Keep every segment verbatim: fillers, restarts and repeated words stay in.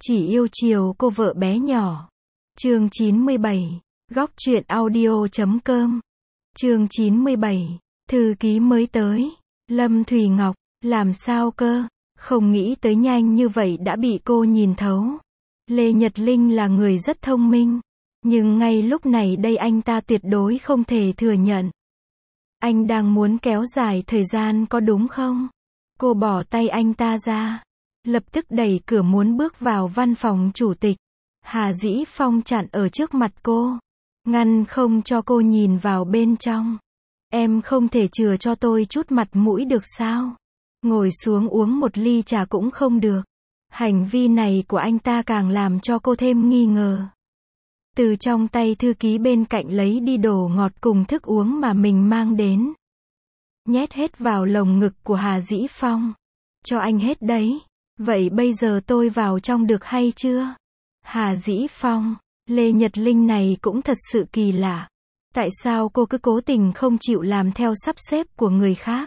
Chỉ yêu chiều cô vợ bé nhỏ. Chương chín mươi bảy. Góc truyện audio chấm com. Chương chín mươi bảy. Thư ký mới tới. Lâm Thùy Ngọc, làm sao cơ? Không nghĩ tới nhanh như vậy đã bị cô nhìn thấu. Lê Nhật Linh là người rất thông minh. Nhưng ngay lúc này đây anh ta tuyệt đối không thể thừa nhận. Anh đang muốn kéo dài thời gian có đúng không? Cô bỏ tay anh ta ra. Lập tức đẩy cửa muốn bước vào văn phòng chủ tịch. Hà Dĩ Phong chặn ở trước mặt cô. Ngăn không cho cô nhìn vào bên trong. Em không thể chừa cho tôi chút mặt mũi được sao? Ngồi xuống uống một ly trà cũng không được. Hành vi này của anh ta càng làm cho cô thêm nghi ngờ. Từ trong tay thư ký bên cạnh lấy đi đồ ngọt cùng thức uống mà mình mang đến. Nhét hết vào lồng ngực của Hà Dĩ Phong. Cho anh hết đấy. Vậy bây giờ tôi vào trong được hay chưa? Hà Dĩ Phong, Lê Nhật Linh này cũng thật sự kỳ lạ. Tại sao cô cứ cố tình không chịu làm theo sắp xếp của người khác?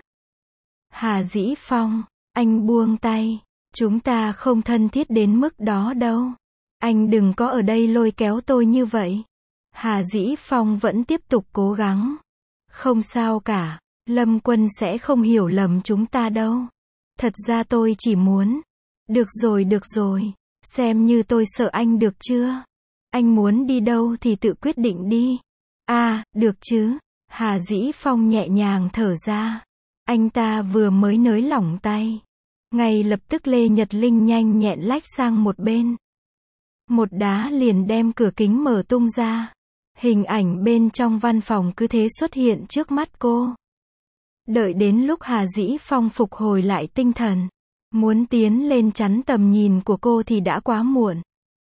Hà Dĩ Phong, anh buông tay. Chúng ta không thân thiết đến mức đó đâu. Anh đừng có ở đây lôi kéo tôi như vậy. Hà Dĩ Phong vẫn tiếp tục cố gắng. Không sao cả, Lâm Quân sẽ không hiểu lầm chúng ta đâu. Thật ra tôi chỉ muốn. Được rồi được rồi, xem như tôi sợ anh được chưa? Anh muốn đi đâu thì tự quyết định đi. À, được chứ. Hà Dĩ Phong nhẹ nhàng thở ra. Anh ta vừa mới nới lỏng tay. Ngay lập tức Lê Nhật Linh nhanh nhẹn lách sang một bên. Một đá liền đem cửa kính mở tung ra. Hình ảnh bên trong văn phòng cứ thế xuất hiện trước mắt cô. Đợi đến lúc Hà Dĩ Phong phục hồi lại tinh thần. Muốn tiến lên chắn tầm nhìn của cô thì đã quá muộn.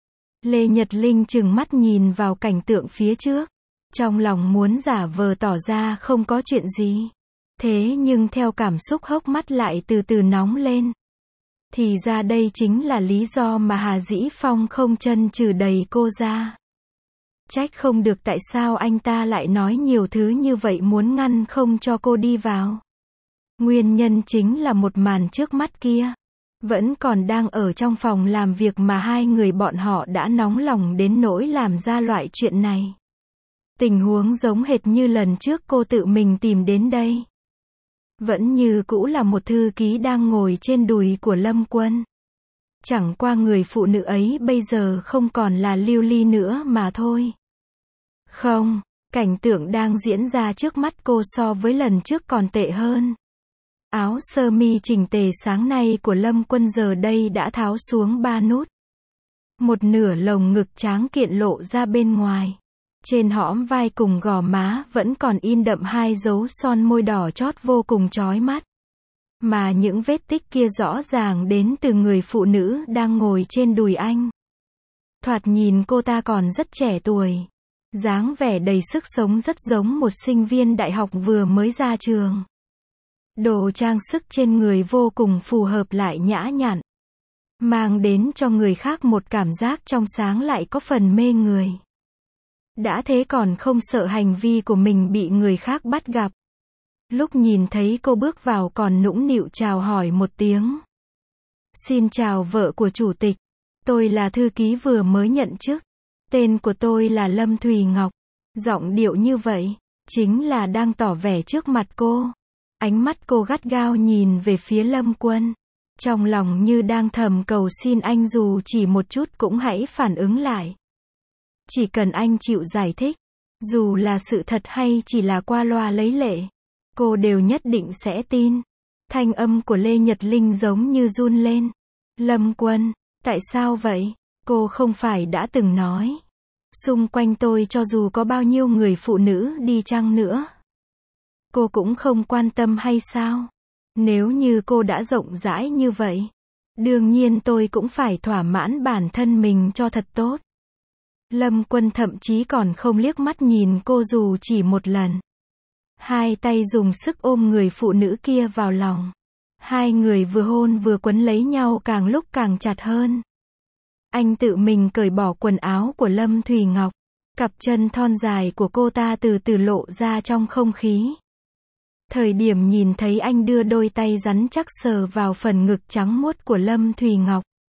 Lê Nhật Linh trừng mắt nhìn vào cảnh tượng phía trước. Trong lòng muốn giả vờ tỏ ra không có chuyện gì. Thế nhưng theo cảm xúc hốc mắt lại từ từ nóng lên. Thì ra đây chính là lý do mà Hà Dĩ Phong không chân trừ đẩy cô ra. Trách không được tại sao anh ta lại nói nhiều thứ như vậy muốn ngăn không cho cô đi vào. Nguyên nhân chính là một màn trước mắt kia. Vẫn còn đang ở trong phòng làm việc mà hai người bọn họ đã nóng lòng đến nỗi làm ra loại chuyện này. Tình huống giống hệt như lần trước cô tự mình tìm đến đây. Vẫn như cũ là một thư ký đang ngồi trên đùi của Lâm Quân. Chẳng qua người phụ nữ ấy bây giờ không còn là Lưu Ly nữa mà thôi. Không, cảnh tượng đang diễn ra trước mắt cô so với lần trước còn tệ hơn. Áo sơ mi chỉnh tề sáng nay của Lâm Quân giờ đây đã tháo xuống ba nút. Một nửa lồng ngực tráng kiện lộ ra bên ngoài. Trên hõm vai cùng gò má vẫn còn in đậm hai dấu son môi đỏ chót vô cùng chói mắt. Mà những vết tích kia rõ ràng đến từ người phụ nữ đang ngồi trên đùi anh. Thoạt nhìn cô ta còn rất trẻ tuổi. Dáng vẻ đầy sức sống rất giống một sinh viên đại học vừa mới ra trường. Đồ trang sức trên người vô cùng phù hợp lại nhã nhặn. Mang đến cho người khác một cảm giác trong sáng lại có phần mê người. Đã thế còn không sợ hành vi của mình bị người khác bắt gặp. Lúc nhìn thấy cô bước vào còn nũng nịu chào hỏi một tiếng. Xin chào vợ của chủ tịch. Tôi là thư ký vừa mới nhận chức. Tên của tôi là Lâm Thùy Ngọc. Giọng điệu như vậy, chính là đang tỏ vẻ trước mặt cô. Ánh mắt cô gắt gao nhìn về phía Lâm Quân. Trong lòng như đang thầm cầu xin anh dù chỉ một chút cũng hãy phản ứng lại. Chỉ cần anh chịu giải thích, dù là sự thật hay chỉ là qua loa lấy lệ, cô đều nhất định sẽ tin. Thanh âm của Lê Nhật Linh giống như run lên. Lâm Quân, tại sao vậy? Cô không phải đã từng nói. Xung quanh tôi cho dù có bao nhiêu người phụ nữ đi chăng nữa. Cô cũng không quan tâm hay sao? Nếu như cô đã rộng rãi như vậy, đương nhiên tôi cũng phải thỏa mãn bản thân mình cho thật tốt. Lâm Quân thậm chí còn không liếc mắt nhìn cô dù chỉ một lần. Hai tay dùng sức ôm người phụ nữ kia vào lòng. Hai người vừa hôn vừa quấn lấy nhau càng lúc càng chặt hơn. Anh tự mình cởi bỏ quần áo của Lâm Thùy Ngọc. Cặp chân thon dài của cô ta từ từ lộ ra trong không khí. Thời điểm nhìn thấy anh đưa đôi tay rắn chắc sờ vào phần ngực trắng muốt của Lâm Thùy Ngọc.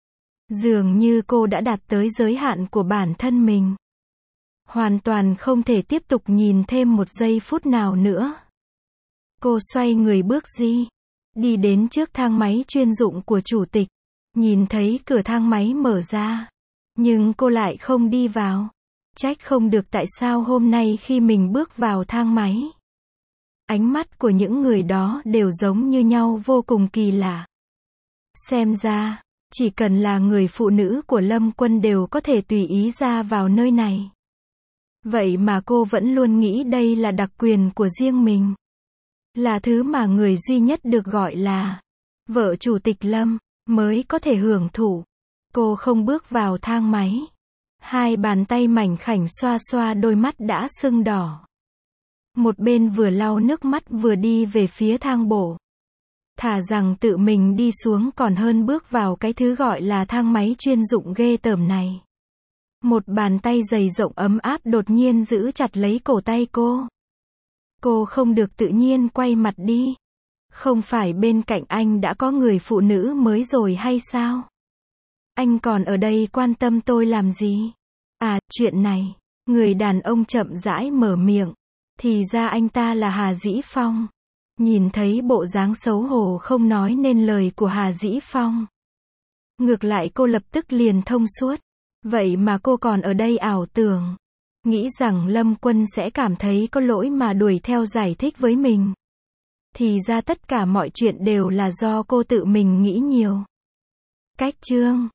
Dường như cô đã đạt tới giới hạn của bản thân mình. Hoàn toàn không thể tiếp tục nhìn thêm một giây phút nào nữa. Cô xoay người bước đi. Đi đến trước thang máy chuyên dụng của chủ tịch. Nhìn thấy cửa thang máy mở ra. Nhưng cô lại không đi vào. Trách không được tại sao hôm nay khi mình bước vào thang máy. Ánh mắt của những người đó đều giống như nhau, vô cùng kỳ lạ. Xem ra, chỉ cần là người phụ nữ của Lâm Quân đều có thể tùy ý ra vào nơi này. Vậy mà cô vẫn luôn nghĩ đây là đặc quyền của riêng mình. Là thứ mà người duy nhất được gọi là vợ chủ tịch Lâm mới có thể hưởng thụ. Cô không bước vào thang máy. Hai bàn tay mảnh khảnh xoa xoa đôi mắt đã sưng đỏ. Một bên vừa lau nước mắt vừa đi về phía thang bộ. Thà rằng tự mình đi xuống còn hơn bước vào cái thứ gọi là thang máy chuyên dụng ghê tởm này. Một bàn tay dày rộng ấm áp đột nhiên giữ chặt lấy cổ tay cô. Cô không được tự nhiên quay mặt đi. Không phải bên cạnh anh đã có người phụ nữ mới rồi hay sao? Anh còn ở đây quan tâm tôi làm gì? À, chuyện này. Người đàn ông chậm rãi mở miệng. Thì ra anh ta là Hà Dĩ Phong. Nhìn thấy bộ dáng xấu hổ không nói nên lời của Hà Dĩ Phong. Ngược lại cô lập tức liền thông suốt. Vậy mà cô còn ở đây ảo tưởng. Nghĩ rằng Lâm Quân sẽ cảm thấy có lỗi mà đuổi theo giải thích với mình. Thì ra tất cả mọi chuyện đều là do cô tự mình nghĩ nhiều. Cách chương